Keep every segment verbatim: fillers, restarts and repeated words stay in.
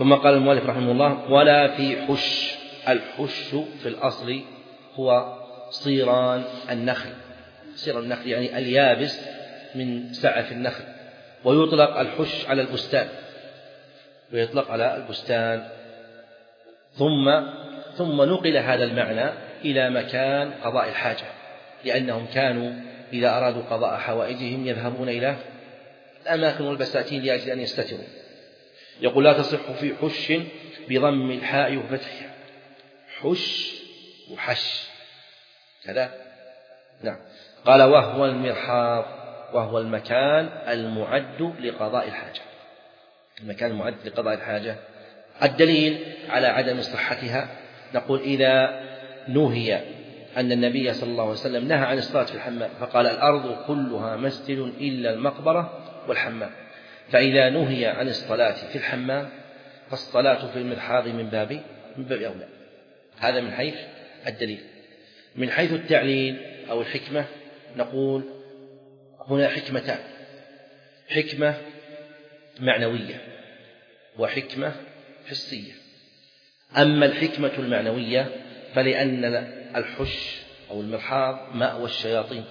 ثم قال المؤلف رحمه الله: ولا في حش. الحش في الأصل هو صيران النخل، صيران النخل يعني اليابس من سعف النخل، ويطلق الحش على البستان، ويطلق على البستان. ثم ثم نقل هذا المعنى إلى مكان قضاء الحاجة، لأنهم كانوا إذا أرادوا قضاء حوائجهم يذهبون إلى الأماكن والبساتين لأجل أن يستتروا. يقول: لا تصح في حش بضم الحاء وفتحها. حش وحش كذا. نعم. قال: وهو المرحاض، وهو المكان المعد لقضاء الحاجة، المكان المعد لقضاء الحاجة. الدليل على عدم صحتها نقول: إذا نهي أن النبي صلى الله عليه وسلم نهى عن الصلاة في الحمام فقال: الأرض كلها مسجد إلا المقبرة والحمام، فإذا نهي عن الصلاة في الحمام فالصلاة في المرحاض من باب من باب أولى. هذا من حيث الدليل. من حيث التعليل أو الحكمة نقول: هنا حكمتان، حكمة معنوية وحكمة حسية. أما الحكمة المعنوية فلأن الحش أو المرحاض مأوى الشياطين،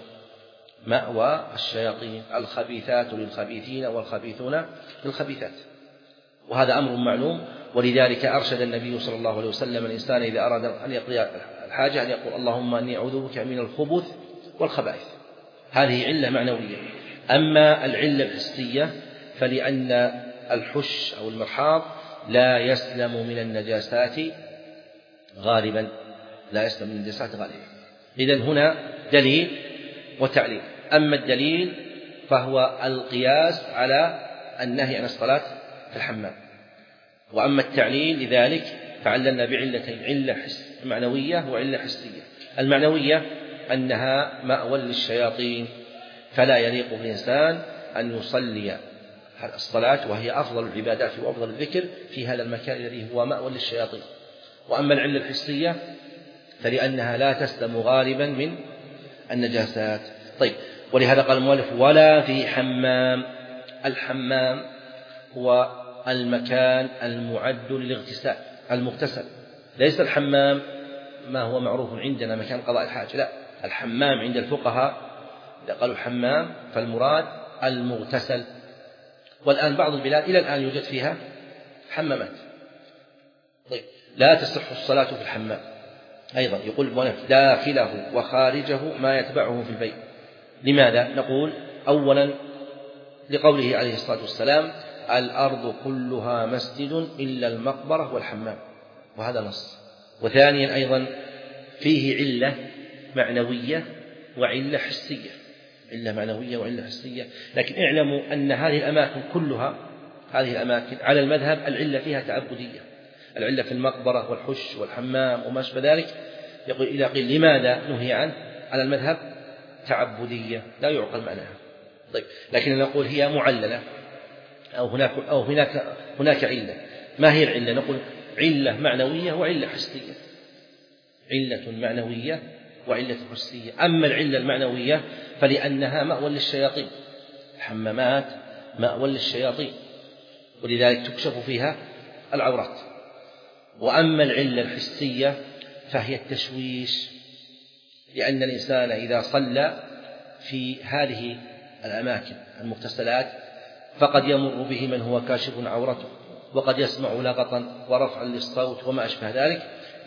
مأوى الشياطين، الخبيثات للخبيثين والخبيثون للخبيثات، وهذا أمر معلوم. ولذلك أرشد النبي صلى الله عليه وسلم الإنسان إذا أراد أن يقضي الحاجة أن يقول: اللهم إني أعوذ بك من الخبث والخبائث. هذه علة معنوية. أما العلة الحسية فلأن الحش أو المرحاض لا يسلم من النجاسات غالبا، لا يسلم من النجاسات غالبا. إذن هنا دليل وتعليل. أما الدليل فهو القياس على النهي عن الصلاة في الحمام، وأما التعليل لذلك فعللنا بعلتين: علة معنوية وعلة حسية. المعنوية أنها مأوى للشياطين، فلا يليق بالإنسان أن يصلي الصلاة وهي أفضل العبادات وأفضل الذكر في هذا المكان الذي هو مأوى للشياطين. وأما العلة الحسية فلأنها لا تسلم غالبا من النجاسات. طيب، ولهذا قال المؤلف: ولا في حمام. الحمام هو المكان المعد للاغتسال المغتسل، ليس الحمام ما هو معروف عندنا مكان قضاء الحاجة، لا، الحمام عند الفقهاء إذا قالوا الحمام فالمراد المغتسل. والآن بعض البلاد إلى الآن يوجد فيها حمامات. طيب، لا تصح الصلاة في الحمام. أيضا يقول المؤلف: داخله وخارجه ما يتبعه في البيت. لماذا؟ نقول: أولا لقوله عليه الصلاة والسلام: الأرض كلها مسجد إلا المقبرة والحمام، وهذا نص. وثانيا أيضا فيه علة معنوية وعلة حسية، علة معنوية وعلة حسية. لكن اعلموا أن هذه الأماكن كلها، هذه الأماكن على المذهب العلة فيها تعبدية، العلة في المقبرة والحش والحمام وما أشبه ذلك. يقول إذا قيل لماذا نهي عنه على المذهب تعبدية لا يعقل معناها. طيب، لكن نقول هي معللة أو هناك أو هناك هناك علة. ما هي العلة؟ نقول علة معنوية وعلة حسية، علة معنوية وعلة حسية. أما العلة المعنوية فلأنها مأوى للشياطين، الحمامات مأوى للشياطين ولذلك تكشف فيها العورات. وأما العلة الحسية فهي التشويش، لأن الإنسان إذا صلى في هذه الأماكن المغتسلات فقد يمر به من هو كاشف عورته، وقد يسمع لغطا ورفعا للصوت وما أشبه ذلك،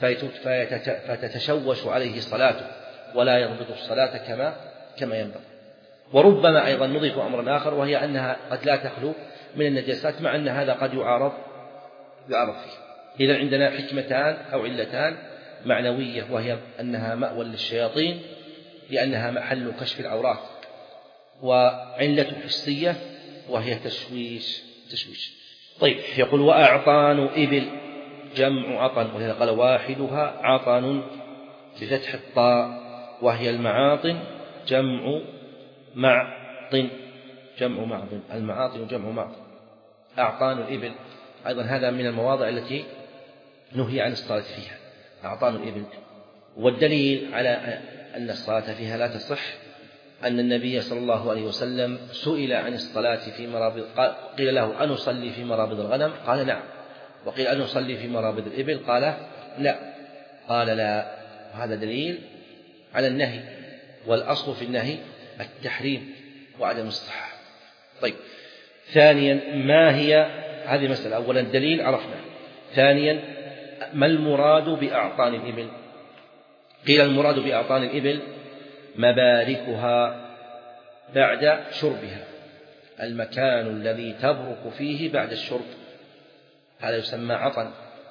فتتشوش عليه صلاته ولا يضبط الصلاة كما كما ينبغي. وربما أيضا نضيف أمرا آخر، وهي أنها قد لا تخلو من النجاسات، مع أن هذا قد يعارض يعارض فيه. إذا عندنا حكمتان أو علتان: معنوية وهي أنها مأوى للشياطين لأنها محل كشف العورات، وعلة حسية وهي تشويش تشويش طيب، يقول: وأعطان إبل جمع عطن، ولهذا قال: واحدها عطن بفتح الطاء، وهي المعاطن جمع معطن، جمع معطن، المعاطن جمع معطن. أعطان الإبل أيضا هذا من المواضع التي نهي عن الصلاة فيها، أعطان الإبل. والدليل على أن الصلاة فيها لا تصح أن النبي صلى الله عليه وسلم سئل عن الصلاة في مرابض، قيل له: أنصلي في مرابض الغنم؟ قال: نعم. وقيل أن يصلي في مرابض الإبل، قال لا، قال لا، هذا دليل على النهي، والأصل في النهي التحريم وعدم الصحة. طيب، ثانيا ما هي هذه مسألة، أولا الدليل عرفنا، ثانيا ما المراد بأعطان الإبل؟ قيل المراد بأعطان الإبل مباركها بعد شربها، المكان الذي تبرك فيه بعد الشرب، هذا يسمى عطن.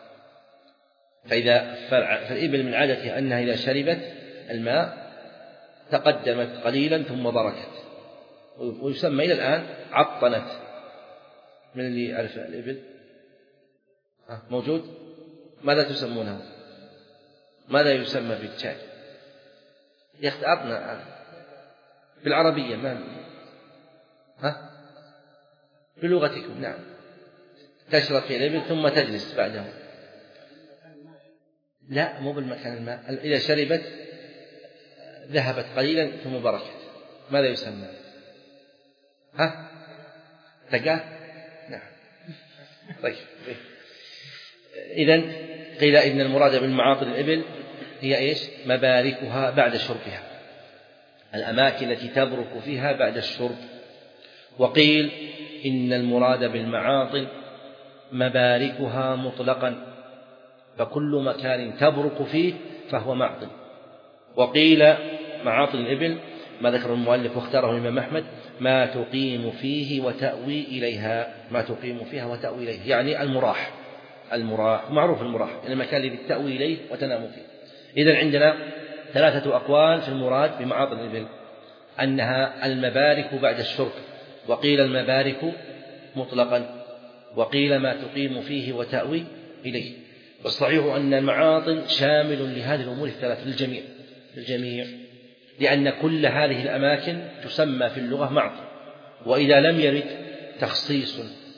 فإذا فالإبل من عادتها أنها إذا شربت الماء تقدمت قليلا ثم بركت، ويسمى إلى الآن عطنت. من اللي يعرف الإبل موجود؟ ماذا تسمونه؟ ماذا يسمى في الشاي؟ يختارنا بالعربية، ما ها بلغتكم. نعم، تشرب في الإبل ثم تجلس بعده. لا، مو بالمكان الماء، إذا شربت ذهبت قليلا ثم بركت، ماذا يسمى؟ ها تقاه؟ نعم. طيب، إذن قيل إن المراد بالمعاطن الإبل هي إيش؟ مباركها بعد شربها، الأماكن التي تبرك فيها بعد الشرب. وقيل إن المراد بالمعاطن مباركها مطلقا، فكل مكان تبرك فيه فهو معطن. وقيل معاطن الإبل ما ذكر المؤلف واختاره الإمام أحمد ما تقيم فيه وتأوي إليها، ما تقيم فيها وتأوي إليه، يعني المراح، المراح معروف المراح، يعني المكان الذي تأوي إليه وتنام فيه. إذن عندنا ثلاثة أقوال في المراد بمعاطن الإبل، أنها المبارك بعد الشرب، وقيل المبارك مطلقا، وقيل ما تقيم فيه وتأوي إليه. والصحيح أن المعاطن شامل لهذه الأمور الثلاث للجميع، للجميع، لأن كل هذه الأماكن تسمى في اللغة معطن، وإذا لم يرد تخصيص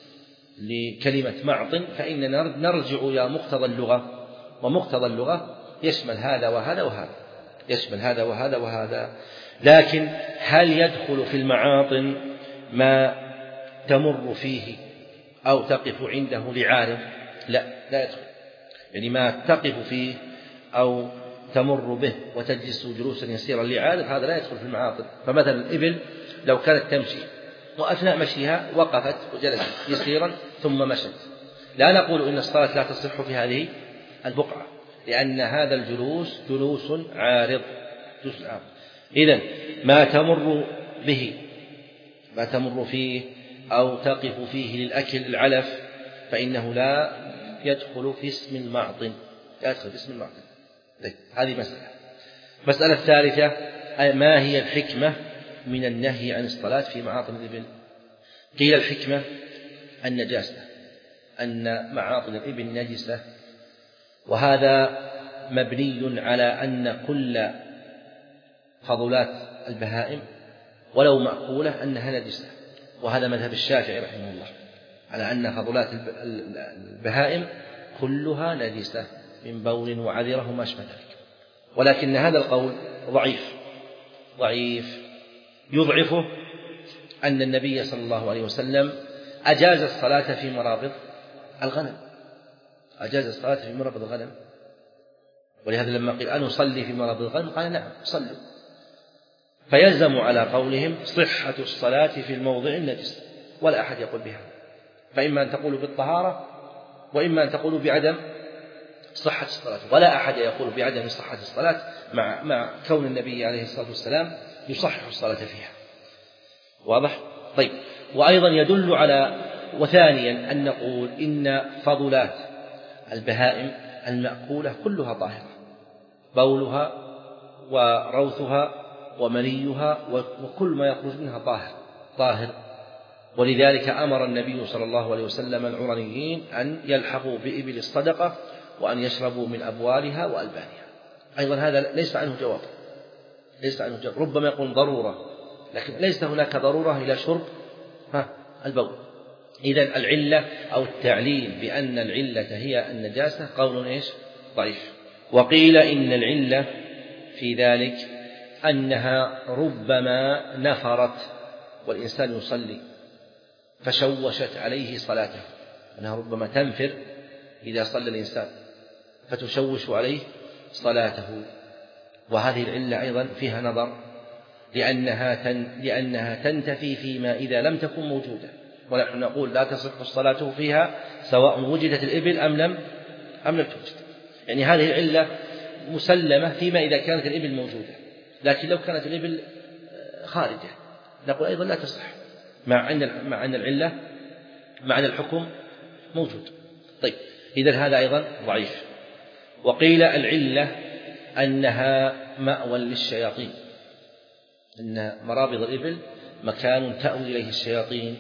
لكلمة معطن فإننا نرجع إلى مقتضى اللغة، ومقتضى اللغة يشمل هذا وهذا وهذا، يشمل هذا وهذا وهذا. لكن هل يدخل في المعاطن ما تمر فيه أو تقف عنده لعارض؟ لا، لا يدخل، يعني ما تقف فيه أو تمر به وتجلس جلوسا يسيرا لعارض هذا لا يدخل في المعاطن. فمثلا الإبل لو كانت تمشي وأثناء مشيها وقفت وجلست يسيرا ثم مشت، لا نقول إن الصلاة لا تصح في هذه البقعة، لأن هذا الجلوس جلوس عارض، جلوس عارض. إذن ما تمر به، ما تمر فيه أو تقف فيه للأكل العلف فإنه لا يدخل في اسم المعطن، لا يدخل في اسم المعطن. طيب، هذه مسألة. مسألة الثالثة ما هي الحكمة من النهي عن الصلاة في معاطن الإبل؟ قيل الحكمة النجاسة، أن معاطن الإبل نجسة، وهذا مبني على أن كل فضلات البهائم ولو مأكولة أنها نجسة، وهذا مذهب الشافعي رحمه الله على أن فضلات البهائم كلها نجسة من بول وعذرة وما أشبه ذلك. ولكن هذا القول ضعيف، ضعيف يضعفه أن النبي صلى الله عليه وسلم أجاز الصلاة في مرابض الغنم، أجاز الصلاة في مرابض الغنم، ولهذا لما قيل أن أصلي في مرابض الغنم قال نعم صلوا. فيلزم على قولهم صحة الصلاة في الموضع النجس، ولا أحد يقول بها، فإما أن تقولوا بالطهارة وإما أن تقولوا بعدم صحة الصلاة، ولا أحد يقول بعدم صحة الصلاة مع, مع كون النبي عليه الصلاة والسلام يصحح الصلاة فيها. واضح؟ طيب، وأيضا يدل على وثانيا أن نقول إن فضلات البهائم المأكولة كلها طاهرة، بولها وروثها ومنيها وكل ما يخرج منها طاهر طاهر ولذلك أمر النبي صلى الله عليه وسلم العرنيين أن يلحقوا بإبل الصدقة وأن يشربوا من أبوالها وألبانها. أيضا هذا ليس عنه جواب، ليس عنه جواب، ربما يكون ضرورة، لكن ليس هناك ضرورة إلى شرب ها البول. إذن العلة أو التعليل بأن العلة هي النجاسة قول إيش؟ ضعيف. وقيل إن العلة في ذلك أنها ربما نفرت والإنسان يصلي فشوشت عليه صلاته، أنها ربما تنفر إذا صلى الإنسان فتشوش عليه صلاته. وهذه العلة أيضا فيها نظر، لأنها, تن لأنها تنتفي فيما إذا لم تكن موجودة، ونحن نقول لا تصح الصلاة فيها سواء وجدت الإبل أم لم أم لم توجد. يعني هذه العلة مسلمة فيما إذا كانت الإبل موجودة، لكن لو كانت الإبل خارجة نقول أيضا لا تصح، مع أن مع أن العلة مع أن الحكم موجود. طيب، إذن هذا أيضا ضعيف. وقيل العلة أنها مأوى للشياطين، أن مرابض الإبل مكان تأوي إليه الشياطين،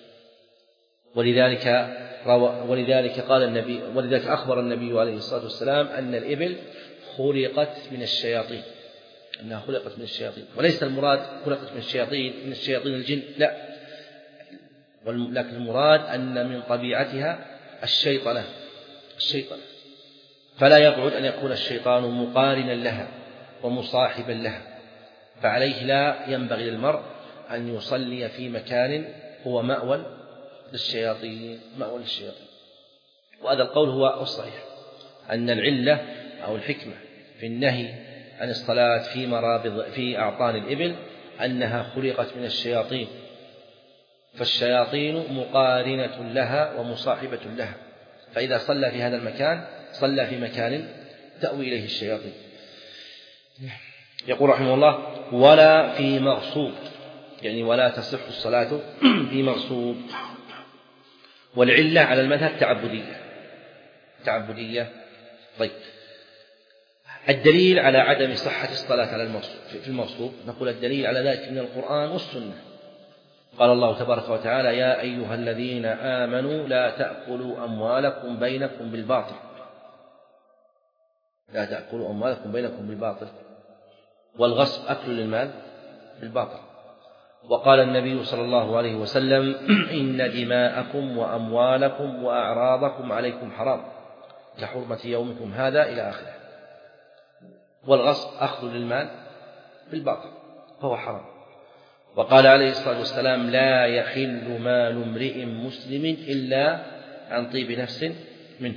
ولذلك ولذلك قال النبي ولذلك أخبر النبي عليه الصلاة والسلام أن الإبل خلقت من الشياطين، أنها خلقت من الشياطين، وليس المراد خلقت من الشياطين من الشياطين الجن، لا، لكن المراد أن من طبيعتها الشيطنة الشيطنة فلا يبعد أن يكون الشيطان مقارنا لها ومصاحبا لها، فعليه لا ينبغي للمرء أن يصلي في مكان هو مأوى للشياطين مأوى للشياطين. وهذا القول هو الصحيح، أن العلة أو الحكمة في النهي عن الصلاة في مرابض في أعطان الإبل أنها خلقت من الشياطين، فالشياطين مقارنة لها ومصاحبة لها، فإذا صلى في هذا المكان صلى في مكان تأوي إليه الشياطين. يقول رحمه الله: ولا في مغصوب، يعني ولا تصح الصلاة في مغصوب. والعلة على المذهب تعبدية تعبدية طيب، الدليل على عدم صحة الصلاة على المغصوب في المغصوب، نقول الدليل على ذلك من القرآن والسنة. قال الله تبارك وتعالى: يا أيها الذين آمنوا لا تأكلوا أموالكم بينكم بالباطل لا تأكلوا أموالكم بينكم بالباطل والغصب أكل للمال بالباطل. وقال النبي صلى الله عليه وسلم: إن دماءكم وأموالكم وأعراضكم عليكم حرام كحرمة يومكم هذا إلى آخره. والغصب أخذ للمال بالباطل فهو حرام. وقال عليه الصلاة والسلام: لا يحل مال امرئ مسلم إلا عن طيب نفس منه.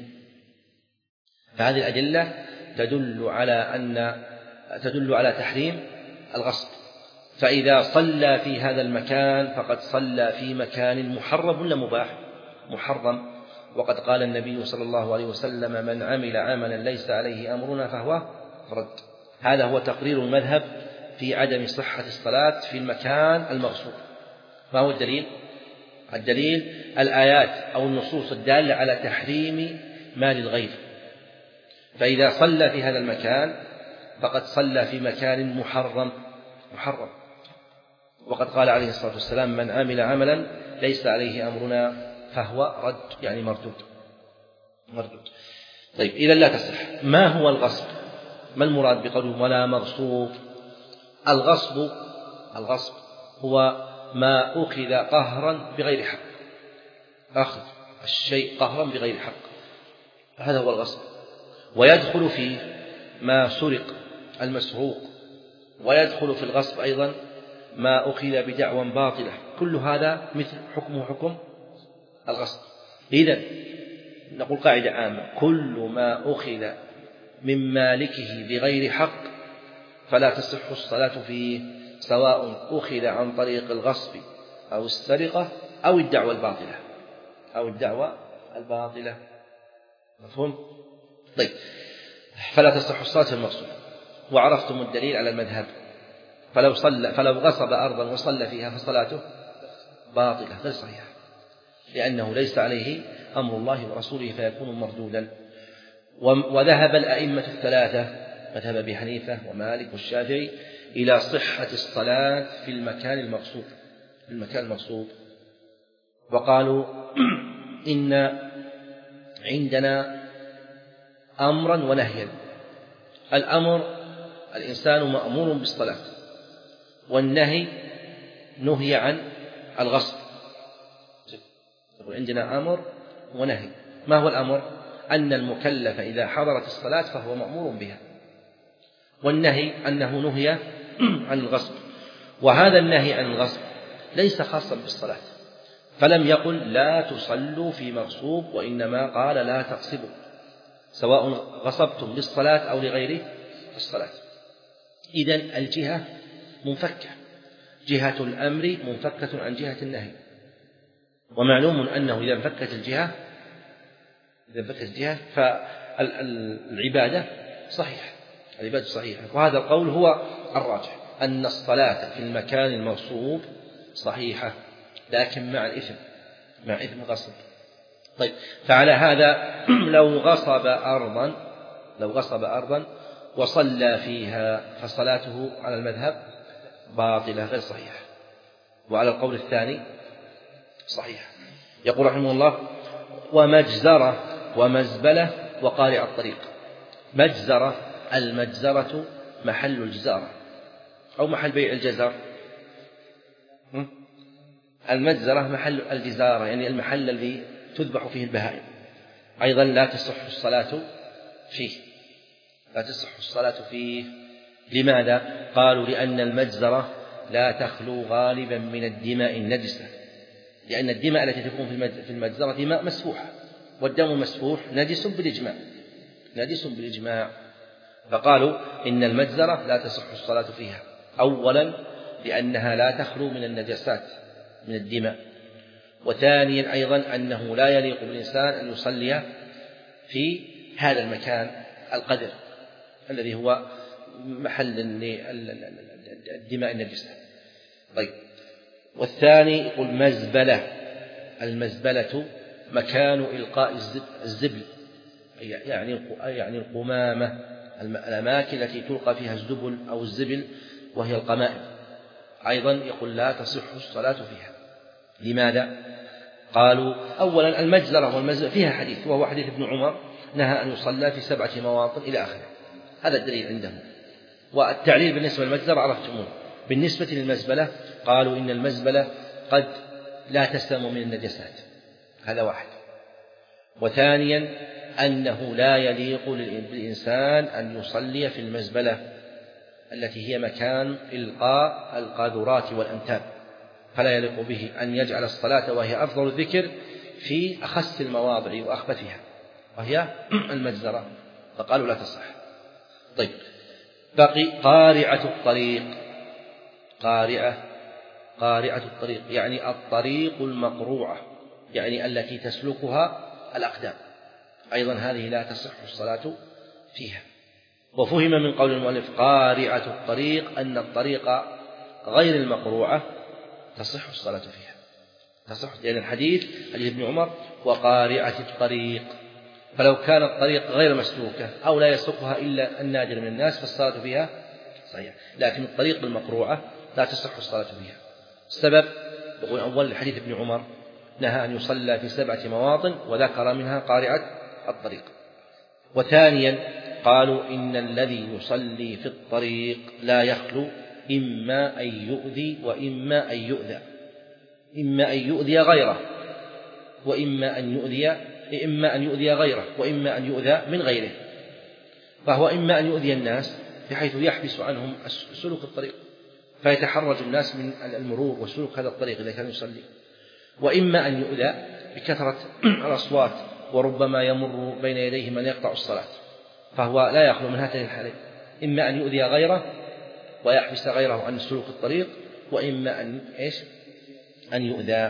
فهذه الأدلة تدل على أن تدل على تحريم الغصب، فإذا صلى في هذا المكان فقد صلى في مكان محرم ولا مباح؟ محرم. وقد قال النبي صلى الله عليه وسلم: من عمل عملا ليس عليه أمرنا فهو رد. هذا هو تقرير المذهب في عدم صحة الصلاة في المكان المغصوب. ما هو الدليل؟ الدليل الآيات أو النصوص الدالة على تحريم مال الغير، فإذا صلى في هذا المكان فقد صلى في مكان محرم محرم وقد قال عليه الصلاة والسلام: من عمل عملا ليس عليه أمرنا فهو رد، يعني مردود مردود. طيب، إذا لا تصح. ما هو الغصب؟ ما المراد بقوله ولا مغصوب؟ الغصب الغصب هو ما أخذ قهرا بغير حق، أخذ الشيء قهرا بغير حق، هذا هو الغصب. ويدخل فيه ما سرق المسروق، ويدخل في الغصب أيضا ما أخذ بدعوى باطلة، كل هذا مثل حكمه حكم الغصب. إذن نقول قاعدة عامة: كل ما أخذ من مالكه بغير حق فلا تصح الصلاة فيه، سواء أخذ عن طريق الغصب أو السرقة أو الدعوى الباطلة أو الدعوى الباطلة. مفهوم؟ طيب، فلا تصح الصلاة في المغصوب. وعرفتم الدليل على المذهب، فلو صلى فلو غصب أرضا وصلى فيها فصلاته باطلة غير صحيحة، لأنه ليس عليه أمر الله ورسوله فيكون مردودا. وذهب الأئمة الثلاثة، مذهب أبي حنيفة ومالك والشافعي، إلى صحة الصلاة في المكان المغصوب في المكان المغصوب وقالوا: إن عندنا أمرا ونهيا. الأمر: الإنسان مأمور بالصلاة، والنهي نهي عن الغصب. عندنا أمر ونهي. ما هو الأمر؟ أن المكلف إذا حضرت الصلاة فهو مأمور بها، والنهي أنه نهي عن الغصب. وهذا النهي عن الغصب ليس خاصا بالصلاة، فلم يقل لا تصلوا في مغصوب، وإنما قال لا تغصبوا، سواء غصبتم للصلاة أو لغيره الصلاة. إذن الجهة منفكة، جهة الأمر منفكة عن جهة النهي، ومعلوم أنه إذا انفكت الجهة إذا انفكت الجهة فالعبادة صحيحة، العبادة صحيحة. وهذا القول هو الراجح، أن الصلاة في المكان المغصوب صحيحة، لكن مع الإثم، مع إثم الغصب. طيب، فعلى هذا لو غصب أرضا لو غصب أرضا وصلى فيها فصلاته على المذهب باطلة غير صحيحة، وعلى القول الثاني صحيح. يقول رحمه الله: ومجزرة ومزبلة وقارع الطريق. مجزرة، المجزرة محل الجزارة أو محل بيع الجزر. المجزرة محل الجزارة، يعني المحل الذي تذبح فيه البهائم. أيضا لا تصح الصلاة فيه، لا تصح الصلاة فيه. لماذا؟ قالوا: لأن المجزرة لا تخلو غالبا من الدماء النجسة، لأن الدماء التي تكون في المجزرة دماء مسفوحة، والدم المسفوح نجس بالإجماع، نجس بالإجماع. فقالوا إن المجزرة لا تصح الصلاة فيها، أولا لأنها لا تخلو من النجاسات من الدماء، وثانيا أيضا أنه لا يليق بالإنسان أن يصلي في هذا المكان القذر الذي هو محل الدماء النجسة. طيب، والثاني يقول مزبلة. المزبلة مكان إلقاء الزبل، يعني يعني القمامة، الأماكن التي تلقى فيها الزبل أو الزبل وهي القمائم. أيضا يقول لا تصح الصلاة فيها. لماذا؟ قالوا: أولا المجزرة والمزبلة فيها حديث، وهو حديث ابن عمر نهى أن يصلى في سبعة مواطن إلى آخره، هذا الدليل عندهم. والتعليل بالنسبة للمجزرة عرفتموه. بالنسبة للمزبلة قالوا إن المزبلة قد لا تسلم من النجاسات، هذا واحد. وثانيا أنه لا يليق بالإنسان أن يصلي في المزبلة التي هي مكان إلقاء القاذورات والأنتاب، فلا يليق به أن يجعل الصلاة وهي أفضل الذكر في أخس المواضع وأخبثها وهي المجزرة، فقالوا لا تصح. طيب، بقي قارعة الطريق. قارعة قارعة الطريق يعني الطريق المقروعة، يعني التي تسلكها الأقدام، أيضا هذه لا تصح الصلاة فيها. وفهم من قول المؤلف قارعة الطريق أن الطريق غير المقروعة تصح الصلاة فيها، تصح، لأن الحديث حديث ابن عمر وقارعة الطريق، فلو كان الطريق غير مسلوكة أو لا يسلكها إلا النادر من الناس فالصلاة فيها صحيح، لكن الطريق المقروعة لا تصح الصلاة فيها. السبب يقول أول حديث ابن عمر نهى أن يصلى في سبعة مواطن وذكر منها قارعة الطريق. وثانيا قالوا إن الذي يصلي في الطريق لا يخلو إما أن يؤذي وإما أن يؤذى، إما أن يؤذي غيره وإما أن يؤذي إما أن يؤذي غيره وإما أن يؤذى من غيره، فهو إما أن يؤذي الناس بحيث يحبس عنهم سلوك الطريق فيتحرج الناس من المرور وسلوك هذا الطريق إذا كان يصلي، وإما أن يؤذى بكثرة الأصوات وربما يمر بين يديه من يقطع الصلاة، فهو لا يخلو من هاتين الحالين، إما أن يؤذي غيره ويحبس غيره عن سلوك الطريق، وإما أن إيش أن يؤذى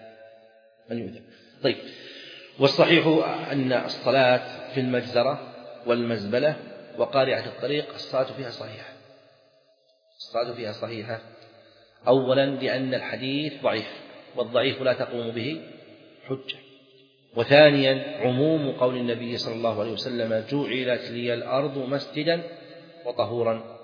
أن يؤذى. طيب، والصحيح أن الصلاة في المجزرة والمزبلة وقارعة الطريق الصلاة فيها صحيحة، الصلاة فيها صحيحة. أولا لأن الحديث ضعيف، والضعيف لا تقوم به حجة. وثانيا عموم قول النبي صلى الله عليه وسلم جعلت لي الأرض مسجدا وطهورا،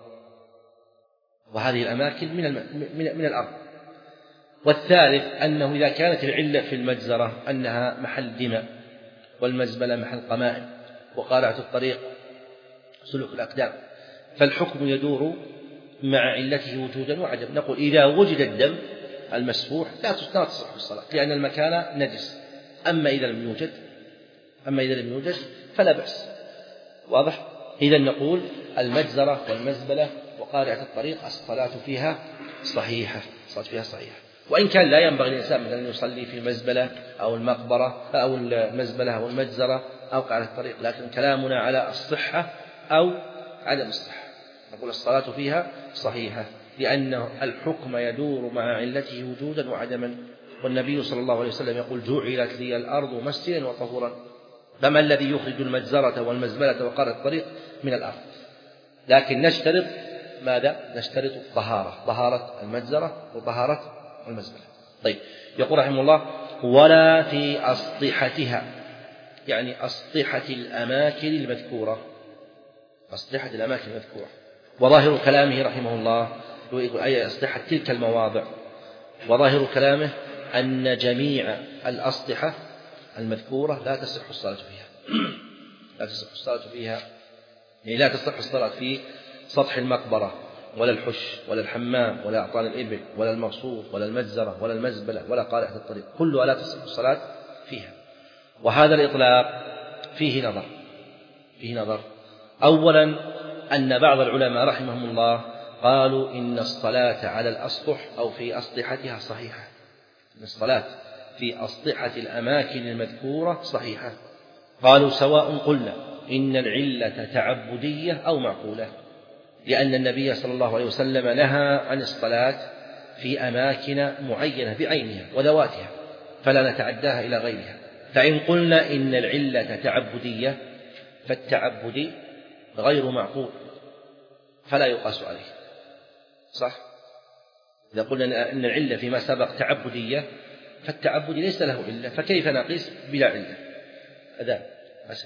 وهذه الأماكن من, من, من الأرض. والثالث أنه إذا كانت العلة في المجزرة أنها محل دماء والمزبلة محل قمائم وقارعة الطريق سلوك الأقدام، فالحكم يدور مع علته وجودا وعدم. نقول إذا وجد الدم المسفوح لا تصح الصلاة لأن المكان نجس، أما إذا لم يوجد أما إذا لم يوجد فلا بأس. واضح؟ إذا نقول المجزرة والمزبلة وقارعة الطريق الصلاة فيها صحيحة، الصلاة فيها صحيحة. وإن كان لا ينبغي للإنسان مثلا أن يصلي في المزبلة أو المقبرة أو المزبلة أو المجزرة أو على الطريق، لكن كلامنا على الصحة أو عدم الصحة. نقول الصلاة فيها صحيحة، لأن الحكم يدور مع علته وجودا وعدما، والنبي صلى الله عليه وسلم يقول جعلت لي الأرض مسجدا وطهورا، فما الذي يخرج المجزرة والمزبلة وقار الطريق من الأرض؟ لكن نشترط ماذا؟ نشترط طهارة، طهارة المجزرة وطهارة المزبلة. طيب، يقول رحمه الله ولا في أسطحتها، يعني أسطحة الأماكن المذكورة، أسطحة الأماكن المذكورة. وظاهر كلامه رحمه الله يقول أي أسطحة تلك المواضع، وظاهر كلامه أن جميع الأسطحة المذكورة لا تصح الصلاة فيها لا تصح الصلاة فيها يعني لا تصح الصلاة في سطح المقبرة ولا الحش ولا الحمام ولا أعطان الإبل ولا المرصوف ولا المجزرة ولا المزبلة ولا قارعة الطريق، كلها لا تصح الصلاة فيها. وهذا الإطلاق فيه نظر فيه نظر أولا أن بعض العلماء رحمهم الله قالوا إن الصلاة على الأسطح أو في أسطحتها صحيحة، إن الصلاة في أسطحة الأماكن المذكورة صحيحة. قالوا سواء قلنا إن العلة تعبدية أو معقولة، لأن النبي صلى الله عليه وسلم نهى عن الصلاة في أماكن معينة بعينها وذواتها فلا نتعداها إلى غيرها. فإن قلنا إن العلة تعبدية فالتعبد غير معقول فلا يقاس عليه، صح؟ إذا قلنا إن العلة فيما سبق تعبدية فالتعبد ليس له علة، فكيف نقيس بلا علة؟ هذا أسف.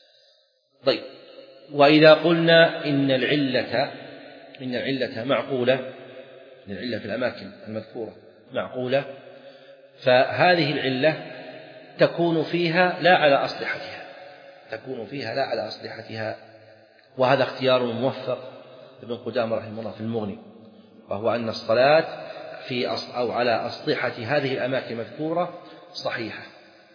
طيب، وإذا قلنا إن العلة إن العلة معقولة، إن العلة في الأماكن المذكورة معقولة، فهذه العلة تكون فيها لا على أسطحتها تكون فيها لا على أسطحتها وهذا اختيار موفق ابن قدامة رحمه الله في المغني، وهو أن الصلاة في أو على أسطحة هذه الأماكن المذكورة صحيحة،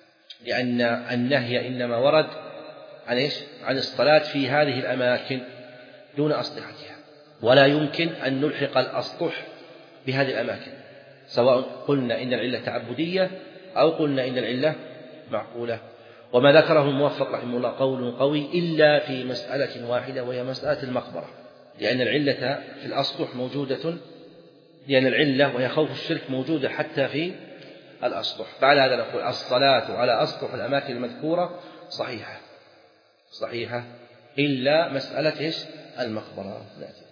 لأن النهي إنما ورد عن إيش؟ عن الصلاة في هذه الأماكن دون أسطحتها، ولا يمكن أن نلحق الأسطح بهذه الأماكن، سواء قلنا إن العلة تعبدية أو قلنا إن العلة معقولة. وما ذكره الموفق رحمه الله قول قوي إلا في مسألة واحدة وهي مسألة المقبرة، لأن العلة في الأسطح موجودة، لأن العلة وهي خوف الشرك موجودة حتى في الأسطح. فعلى هذا نقول الصلاة على أسطح الأماكن المذكورة صحيحة صحيحة إلا مسألة المقبرة.